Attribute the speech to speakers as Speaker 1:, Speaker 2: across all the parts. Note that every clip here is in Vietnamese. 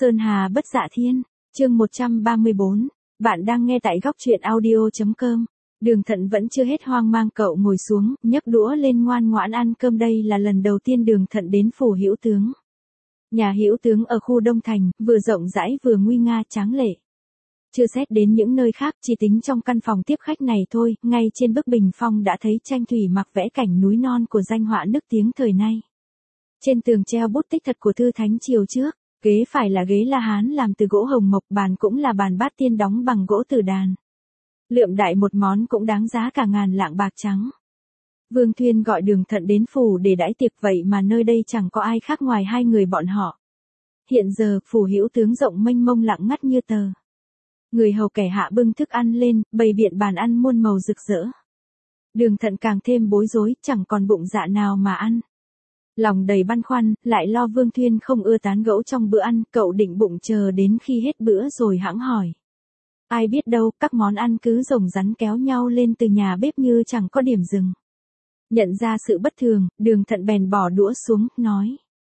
Speaker 1: Sơn Hà bất dạ thiên, chương 134, bạn đang nghe tại góc truyện audio.com. Đường Thận vẫn chưa hết hoang mang, cậu ngồi xuống, nhấc đũa lên ngoan ngoãn ăn cơm. Đây là lần đầu tiên Đường Thận đến phủ Hữu Tướng. Nhà Hữu Tướng ở khu Đông Thành, vừa rộng rãi vừa nguy nga tráng lệ. Chưa xét đến những nơi khác, chỉ tính trong căn phòng tiếp khách này thôi, ngay trên bức bình phong đã thấy tranh thủy mặc vẽ cảnh núi non của danh họa nức tiếng thời nay. Trên tường treo bút tích thật của thư thánh triều trước. Ghế phải là ghế La Hán làm từ gỗ hồng mộc, bàn cũng là bàn bát tiên đóng bằng gỗ tử đàn. Lượm đại một món cũng đáng giá cả ngàn lạng bạc trắng. Vương Thuyên gọi Đường Thận đến phủ để đãi tiệc, vậy mà nơi đây chẳng có ai khác ngoài hai người bọn họ. Hiện giờ, phủ Hữu Tướng rộng mênh mông lặng ngắt như tờ. Người hầu kẻ hạ bưng thức ăn lên, bày biện bàn ăn muôn màu rực rỡ. Đường Thận càng thêm bối rối, chẳng còn bụng dạ nào mà ăn. Lòng đầy băn khoăn, lại lo Vương Thuyên không ưa tán gẫu trong bữa ăn, cậu định bụng chờ đến khi hết bữa rồi hẵng hỏi. Ai biết đâu, các món ăn cứ rồng rắn kéo nhau lên từ nhà bếp như chẳng có điểm dừng. Nhận ra sự bất thường, Đường Thận bèn bỏ đũa xuống, nói.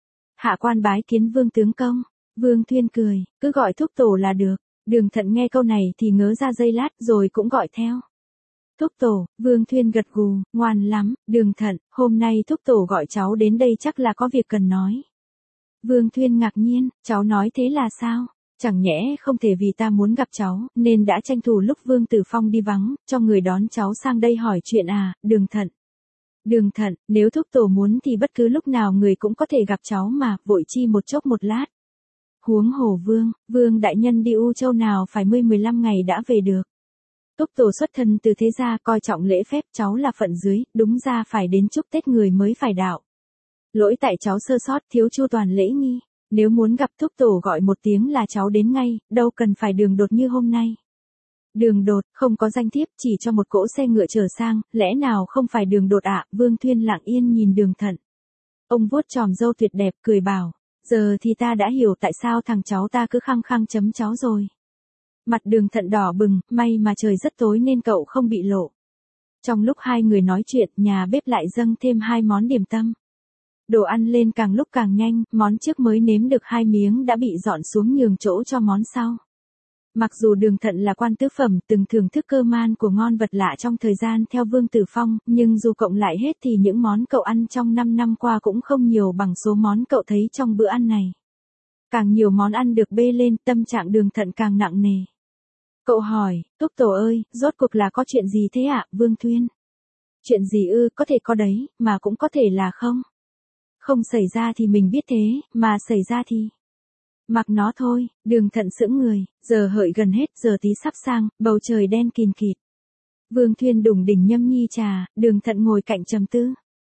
Speaker 1: Hạ quan bái kiến Vương tướng công. Vương Thuyên cười, cứ gọi thúc tổ là được. Đường Thận nghe câu này thì ngớ ra giây lát rồi cũng gọi theo. Thúc tổ. Vương Thuyên gật gù, ngoan lắm. Đường Thận, hôm nay thúc tổ gọi cháu đến đây chắc là có việc cần nói. Vương Thuyên ngạc nhiên, cháu nói thế là sao? Chẳng nhẽ không thể vì ta muốn gặp cháu, nên đã tranh thủ lúc Vương Tử Phong đi vắng, cho người đón cháu sang đây hỏi chuyện à, Đường Thận. Đường Thận, nếu thúc tổ muốn thì bất cứ lúc nào người cũng có thể gặp cháu mà, vội chi một chốc một lát. Huống hồ Vương đại nhân đi U Châu nào phải 15 ngày đã về được. Thúc tổ xuất thân từ thế gia, coi trọng lễ phép, cháu là phận dưới, đúng ra phải đến chúc Tết người mới phải đạo. Lỗi tại cháu sơ sót, thiếu chu toàn lễ nghi. Nếu muốn gặp thúc tổ gọi một tiếng là cháu đến ngay, đâu cần phải đường đột như hôm nay. Đường đột, không có danh thiếp, chỉ cho một cỗ xe ngựa chở sang, lẽ nào không phải đường đột ạ? Vương Thuyên lặng yên nhìn Đường Thận. Ông vuốt chòm râu tuyệt đẹp, cười bảo, giờ thì ta đã hiểu tại sao thằng cháu ta cứ khăng khăng chấm cháu rồi. Mặt Đường Thận đỏ bừng, may mà trời rất tối nên cậu không bị lộ. Trong lúc hai người nói chuyện, nhà bếp lại dâng thêm 2 món điểm tâm. Đồ ăn lên càng lúc càng nhanh, món trước mới nếm được 2 miếng đã bị dọn xuống nhường chỗ cho món sau. Mặc dù Đường Thận là quan tứ phẩm, từng thưởng thức cơ man của ngon vật lạ trong thời gian theo Vương Tử Phong, nhưng dù cộng lại hết thì những món cậu ăn trong 5 năm qua cũng không nhiều bằng số món cậu thấy trong bữa ăn này. Càng nhiều món ăn được bê lên, tâm trạng Đường Thận càng nặng nề. Cậu hỏi, thúc tổ ơi, rốt cuộc là có chuyện gì thế ạ, Vương Thuyên? Chuyện gì ư, có thể có đấy, mà cũng có thể là không. Không xảy ra thì mình biết thế, mà xảy ra thì... Mặc nó thôi. Đường Thận sững người, giờ hợi gần hết, giờ tí sắp sang, bầu trời đen kìn kịt. Vương Thuyên đủng đỉnh nhâm nhi trà, Đường Thận ngồi cạnh trầm tư.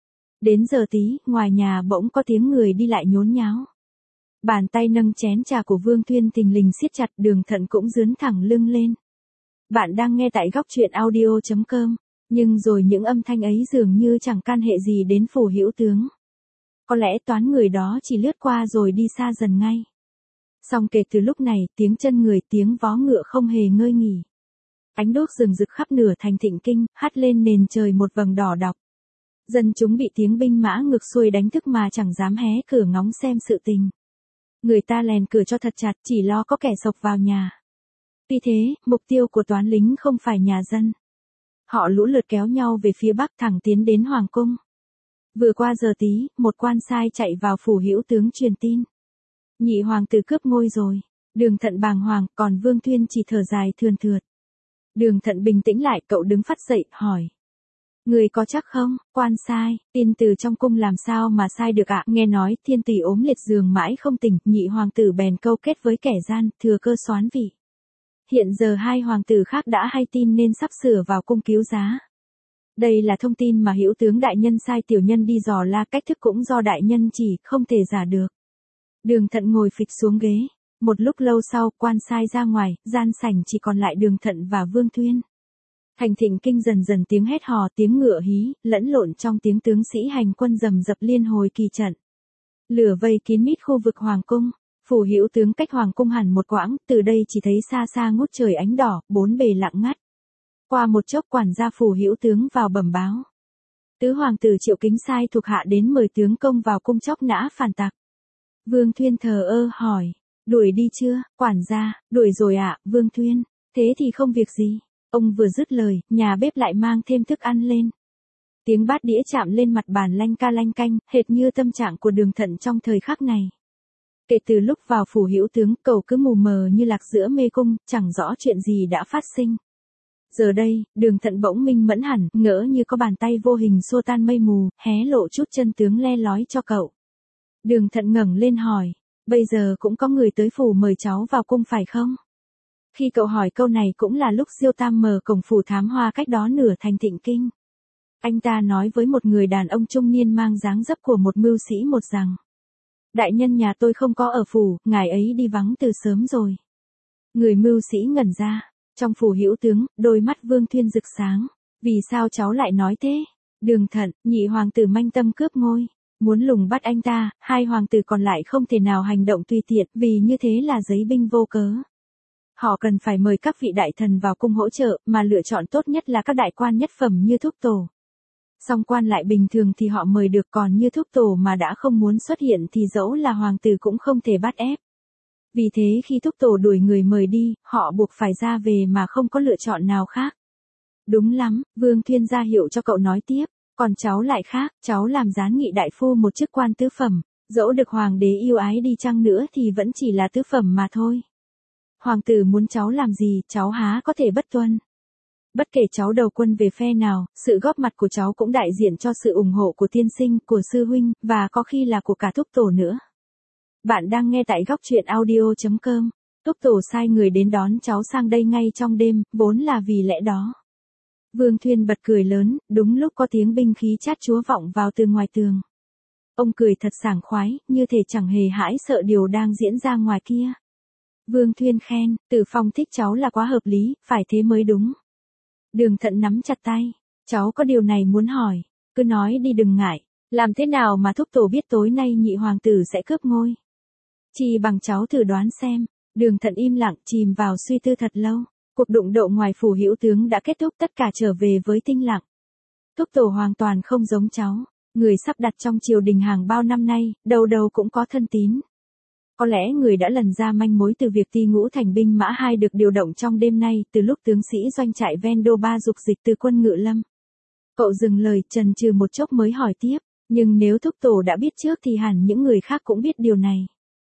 Speaker 1: Đến giờ tí, ngoài nhà bỗng có tiếng người đi lại nhốn nháo. Bàn tay nâng chén trà của Vương Thuyên thình lình siết chặt, Đường Thận cũng dướn thẳng lưng lên. Bạn đang nghe tại góc truyện audio.com, nhưng rồi những âm thanh ấy dường như chẳng can hệ gì đến phủ Hữu Tướng. Có lẽ toán người đó chỉ lướt qua rồi đi xa dần ngay. Song kể từ lúc này, tiếng chân người, tiếng vó ngựa không hề ngơi nghỉ. Ánh đuốc rừng rực khắp nửa thành Thịnh Kinh, hắt lên nền trời một vầng đỏ đọc. Dân chúng bị tiếng binh mã ngược xuôi đánh thức mà chẳng dám hé cửa ngóng xem sự tình. Người ta lèn cửa cho thật chặt, chỉ lo có kẻ xộc vào nhà. Tuy thế, mục tiêu của toán lính không phải nhà dân. Họ lũ lượt kéo nhau về phía bắc, thẳng tiến đến Hoàng cung. Vừa qua giờ tí, một quan sai chạy vào phủ Hữu Tướng truyền tin. Nhị hoàng tử cướp ngôi rồi. Đường Thận bàng hoàng, còn Vương Thuyên chỉ thở dài thườn thượt. Đường Thận bình tĩnh lại, cậu đứng phắt dậy, hỏi. Người có chắc không, quan sai, tin từ trong cung làm sao mà sai được ạ? Nghe nói thiên tỷ ốm liệt giường mãi không tỉnh, nhị hoàng tử bèn câu kết với kẻ gian, thừa cơ soán vị. Hiện giờ 2 hoàng tử khác đã hay tin nên sắp sửa vào cung cứu giá. Đây là thông tin mà Hữu Tướng đại nhân sai tiểu nhân đi dò la, cách thức cũng do đại nhân chỉ, không thể giả được. Đường Thận ngồi phịch xuống ghế. Một lúc lâu sau, quan sai ra ngoài, gian sảnh chỉ còn lại Đường Thận và Vương Thuyên. Thành Thịnh Kinh dần dần tiếng hét hò, tiếng ngựa hí, lẫn lộn trong tiếng tướng sĩ hành quân rầm rập liên hồi kỳ trận. Lửa vây kín mít khu vực Hoàng cung. Phủ Hữu Tướng cách Hoàng cung hẳn một quãng, từ đây chỉ thấy xa xa ngút trời ánh đỏ, bốn bề lặng ngắt. Qua một chốc quản gia phủ Hữu Tướng vào bẩm báo. Tứ hoàng tử Triệu Kính sai thuộc hạ đến mời tướng công vào cung chóc nã phản tặc. Vương Thuyên thờ ơ hỏi. Đuổi đi chưa, quản gia, đuổi rồi ạ, Vương Thuyên. Thế thì không việc gì. Ông vừa dứt lời, nhà bếp lại mang thêm thức ăn lên. Tiếng bát đĩa chạm lên mặt bàn lanh ca lanh canh, hệt như tâm trạng của Đường Thận trong thời khắc này. Kể từ lúc vào phủ hữu tướng, cậu cứ mù mờ như lạc giữa mê cung, chẳng rõ chuyện gì đã phát sinh. Giờ đây, Đường Thận bỗng minh mẫn hẳn, ngỡ như có bàn tay vô hình xua tan mây mù, hé lộ chút chân tướng le lói cho cậu. Đường Thận ngẩng lên hỏi, bây giờ cũng có người tới phủ mời cháu vào cung phải không? Khi cậu hỏi câu này cũng là lúc Diêu Tam mở cổng phủ Thám Hoa cách đó nửa thành Thịnh Kinh. Anh ta nói với một người đàn ông trung niên mang dáng dấp của một mưu sĩ một rằng. Đại nhân nhà tôi không có ở phủ, ngài ấy đi vắng từ sớm rồi. Người mưu sĩ ngẩn ra, trong phủ hữu tướng, đôi mắt Vương Thuyên rực sáng. Vì sao cháu lại nói thế? Đường Thận, nhị hoàng tử manh tâm cướp ngôi. Muốn lùng bắt anh ta, hai hoàng tử còn lại không thể nào hành động tùy tiện vì như thế là giấy binh vô cớ. Họ cần phải mời các vị đại thần vào cung hỗ trợ, mà lựa chọn tốt nhất là các đại quan nhất phẩm như Thúc Tổ. Song quan lại bình thường thì họ mời được, còn như Thúc Tổ mà đã không muốn xuất hiện thì dẫu là hoàng tử cũng không thể bắt ép. Vì thế khi Thúc Tổ đuổi người mời đi, họ buộc phải ra về mà không có lựa chọn nào khác. Đúng lắm, Vương Thuyên ra hiệu cho cậu nói tiếp, còn cháu lại khác, cháu làm gián nghị đại phu một chức quan tứ phẩm, dẫu được hoàng đế yêu ái đi chăng nữa thì vẫn chỉ là tứ phẩm mà thôi. Hoàng tử muốn cháu làm gì, cháu há có thể bất tuân. Bất kể cháu đầu quân về phe nào, sự góp mặt của cháu cũng đại diện cho sự ủng hộ của tiên sinh, của sư huynh, và có khi là của cả Thúc Tổ nữa. Bạn đang nghe tại góc truyện audio.com. Thúc Tổ sai người đến đón cháu sang đây ngay trong đêm, vốn là vì lẽ đó. Vương Thuyên bật cười lớn, đúng lúc có tiếng binh khí chát chúa vọng vào từ ngoài tường. Ông cười thật sảng khoái, như thể chẳng hề hãi sợ điều đang diễn ra ngoài kia. Vương Thuyên khen, Tử Phong thích cháu là quá hợp lý, phải thế mới đúng. Đường Thận nắm chặt tay, cháu có điều này muốn hỏi, cứ nói đi đừng ngại, làm thế nào mà Thúc Tổ biết tối nay nhị hoàng tử sẽ cướp ngôi? Chỉ bằng cháu thử đoán xem. Đường Thận im lặng, chìm vào suy tư thật lâu. Cuộc đụng độ ngoài phủ hữu tướng đã kết thúc, tất cả trở về với tĩnh lặng. Thúc Tổ hoàn toàn không giống cháu, người sắp đặt trong triều đình hàng bao năm nay, đầu đầu cũng có thân tín. Có lẽ người đã lần ra manh mối từ việc Ti Ngũ thành binh mã 2 được điều động trong đêm nay, từ lúc tướng sĩ doanh trại ven Đô Ba dục dịch từ quân Ngự Lâm. Cậu dừng lời, chần chừ một chốc mới hỏi tiếp, nhưng nếu Thúc Tổ đã biết trước thì hẳn những người khác cũng biết điều này.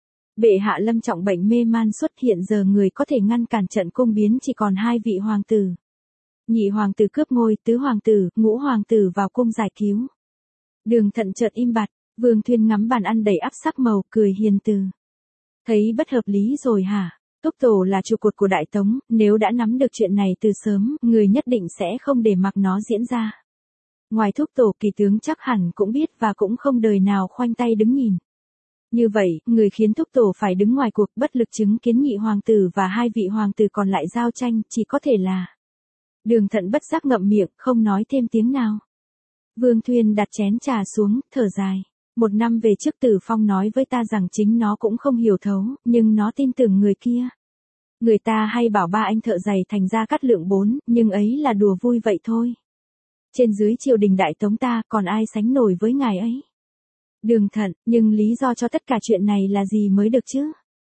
Speaker 1: Bệ hạ lâm trọng bệnh mê man xuất hiện, giờ người có thể ngăn cản trận cung biến chỉ còn 2 vị hoàng tử. Nhị hoàng tử cướp ngôi, tứ hoàng tử, ngũ hoàng tử vào cung giải cứu. Đường Thận chợt im bặt, Vương Thuyên ngắm bàn ăn đầy ắp sắc màu, cười hiền từ. Thấy bất hợp lý rồi hả? Thúc Tổ là trụ cột của Đại Tống, nếu đã nắm được chuyện này từ sớm, người nhất định sẽ không để mặc nó diễn ra. Ngoài Thúc Tổ, kỳ tướng chắc hẳn cũng biết và cũng không đời nào khoanh tay đứng nhìn. Như vậy, người khiến Thúc Tổ phải đứng ngoài cuộc, bất lực chứng kiến nhị hoàng tử và 2 vị hoàng tử còn lại giao tranh, chỉ có thể là. Đường Thận bất giác ngậm miệng, không nói thêm tiếng nào. Vương Thuyên đặt chén trà xuống, thở dài. 1 năm về trước Tử Phong nói với ta rằng chính nó cũng không hiểu thấu, nhưng nó tin tưởng người kia. Người ta hay bảo ba anh thợ giày thành ra Cát Lượng 4, nhưng ấy là đùa vui vậy thôi. Trên dưới triều đình Đại Tống ta còn ai sánh nổi với ngài ấy. Đường Thận, nhưng lý do cho tất cả chuyện này là gì mới được chứ?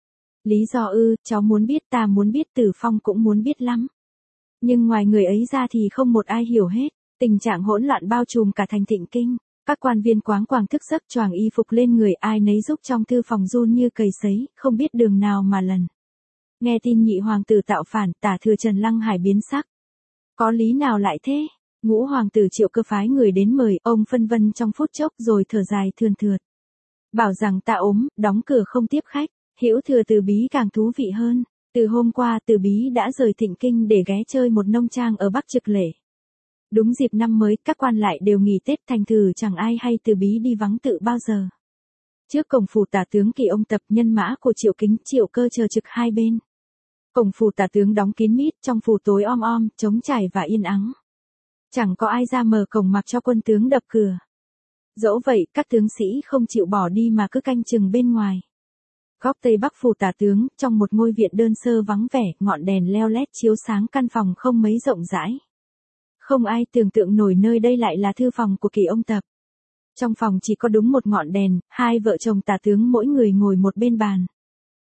Speaker 1: Lý do cháu muốn biết, ta muốn biết, Tử Phong cũng muốn biết lắm. Nhưng ngoài người ấy ra thì không một ai hiểu hết, tình trạng hỗn loạn bao trùm cả thành Thịnh Kinh. Các quan viên quáng quàng thức giấc choàng y phục lên người, ai nấy giúp trong thư phòng run như cầy sấy, không biết đường nào mà lần. Nghe tin nhị hoàng tử tạo phản, Tả Thừa Trần Lăng Hải biến sắc. Có lý nào lại thế? Ngũ hoàng tử Triệu Cơ phái người đến mời, ông phân vân trong phút chốc rồi thở dài thườn thượt. Bảo rằng ta ốm, đóng cửa không tiếp khách, Hữu Thừa Từ Bí càng thú vị hơn. Từ hôm qua Từ Bí đã rời Thịnh Kinh để ghé chơi một nông trang ở Bắc Trực Lệ. Đúng dịp năm mới, các quan lại đều nghỉ Tết, thành thử chẳng ai hay Từ Bí đi vắng tự bao giờ. Trước cổng phủ Tả tướng Kỳ ông Tập, nhân mã của Triệu Kính, Triệu Cơ chờ trực hai bên. Cổng phủ Tả tướng đóng kín mít, trong phủ tối om om, trống trải và yên ắng. Chẳng có ai ra mở cổng mặc cho quân tướng đập cửa. Dẫu vậy, các tướng sĩ không chịu bỏ đi mà cứ canh chừng bên ngoài. Góc tây bắc phủ Tả tướng, trong một ngôi viện đơn sơ vắng vẻ, ngọn đèn leo lét chiếu sáng căn phòng không mấy rộng rãi. Không ai tưởng tượng nổi nơi đây lại là thư phòng của Kỳ ông Tập. Trong phòng chỉ có đúng một ngọn đèn, 2 vợ chồng Tả tướng mỗi người ngồi một bên bàn.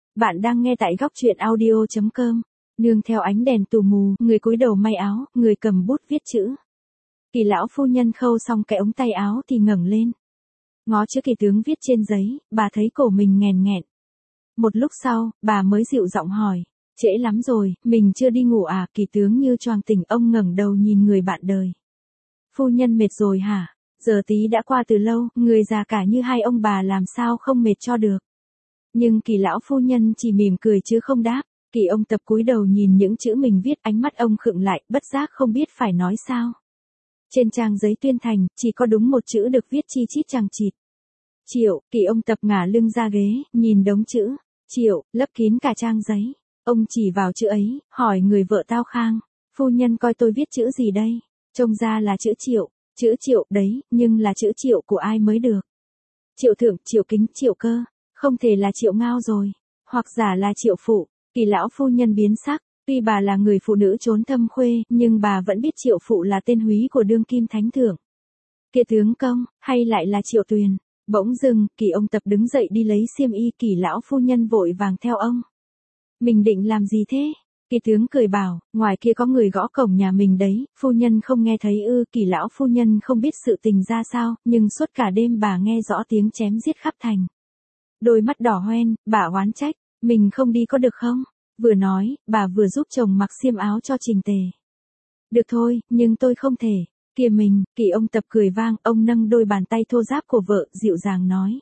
Speaker 1: Bạn đang nghe tại góc truyện audio.com. Nương theo ánh đèn tù mù, người cúi đầu may áo, người cầm bút viết chữ. Kỳ lão phu nhân khâu xong cái ống tay áo thì ngẩng lên. Ngó chữ Kỳ tướng viết trên giấy, bà thấy cổ mình nghèn nghẹn. Một lúc sau, bà mới dịu giọng hỏi, trễ lắm rồi, mình chưa đi ngủ à? Kỳ tướng như choàng tỉnh, ông ngẩng đầu nhìn người bạn đời. Phu nhân mệt rồi hả? Giờ tí đã qua từ lâu, người già cả như hai ông bà làm sao không mệt cho được. Nhưng Kỳ lão phu nhân chỉ mỉm cười chứ không đáp. Kỳ ông Tập cúi đầu nhìn những chữ mình viết, ánh mắt ông khựng lại, bất giác không biết phải nói sao. Trên trang giấy tuyên thành, chỉ có đúng một chữ được viết chi chít chằng chịt. Triệu. Kỳ ông Tập ngả lưng ra ghế, nhìn đống chữ. Triệu, lấp kín cả trang giấy. Ông chỉ vào chữ ấy, hỏi người vợ Tao Khang. Phu nhân coi tôi viết chữ gì đây? Trông ra là chữ Triệu. Chữ Triệu đấy, nhưng là chữ Triệu của ai mới được? Triệu Thượng, Triệu Kính, Triệu Cơ. Không thể là Triệu Ngao rồi. Hoặc giả là Triệu Phụ. Kỳ lão phu nhân biến sắc. Tuy bà là người phụ nữ trốn thâm khuê, nhưng bà vẫn biết Triệu Phụ là tên húy của đương kim thánh thượng. Kia tướng công, hay lại là Triệu Tuyền? Bỗng dưng, Kỳ ông Tập đứng dậy đi lấy xiêm y. Kỳ lão phu nhân vội vàng theo ông. Mình định làm gì thế? Kỳ tướng cười bảo, ngoài kia có người gõ cổng nhà mình đấy, phu nhân không nghe thấy ư? Kỳ lão phu nhân không biết sự tình ra sao, nhưng suốt cả đêm bà nghe rõ tiếng chém giết khắp thành. Đôi mắt đỏ hoen, bà oán trách, mình không đi có được không? Vừa nói, bà vừa giúp chồng mặc xiêm áo cho trình tề. Được thôi, nhưng tôi không thể. Kìa mình, Kỳ ông Tập cười vang, ông nâng đôi bàn tay thô ráp của vợ, dịu dàng nói.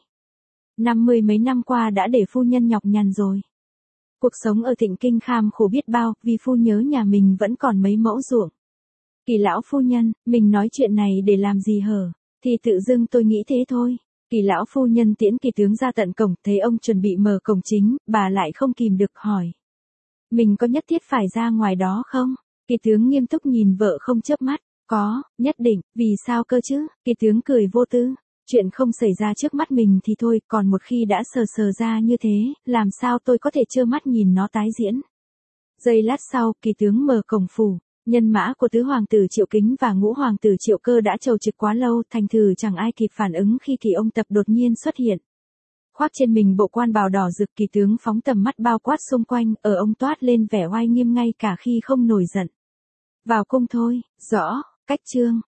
Speaker 1: 50 mấy năm qua đã để phu nhân nhọc nhằn rồi. Cuộc sống ở Thịnh Kinh kham khổ biết bao, vì phu nhớ nhà mình vẫn còn mấy mẫu ruộng. Kỳ lão phu nhân, mình nói chuyện này để làm gì hở? Thì tự dưng tôi nghĩ thế thôi. Kỳ lão phu nhân tiễn Kỳ tướng ra tận cổng, thấy ông chuẩn bị mở cổng chính, bà lại không kìm được hỏi. Mình có nhất thiết phải ra ngoài đó không? Kỳ tướng nghiêm túc nhìn vợ không chớp mắt. Có, nhất định, vì sao cơ chứ? Kỳ tướng cười vô tư. Chuyện không xảy ra trước mắt mình thì thôi, còn một khi đã sờ ra như thế, làm sao tôi có thể trơ mắt nhìn nó tái diễn? Giây lát sau, Kỳ tướng mở cổng phủ. Nhân mã của tứ hoàng tử Triệu Kính và ngũ hoàng tử Triệu Cơ đã chầu trực quá lâu, thành thử chẳng ai kịp phản ứng khi Kỳ ông Tập đột nhiên xuất hiện. Khoác trên mình bộ quan bào đỏ rực, Kỳ tướng phóng tầm mắt bao quát xung quanh, ở ông toát lên vẻ oai nghiêm ngay cả khi không nổi giận. Vào cung thôi, rõ, cách chương.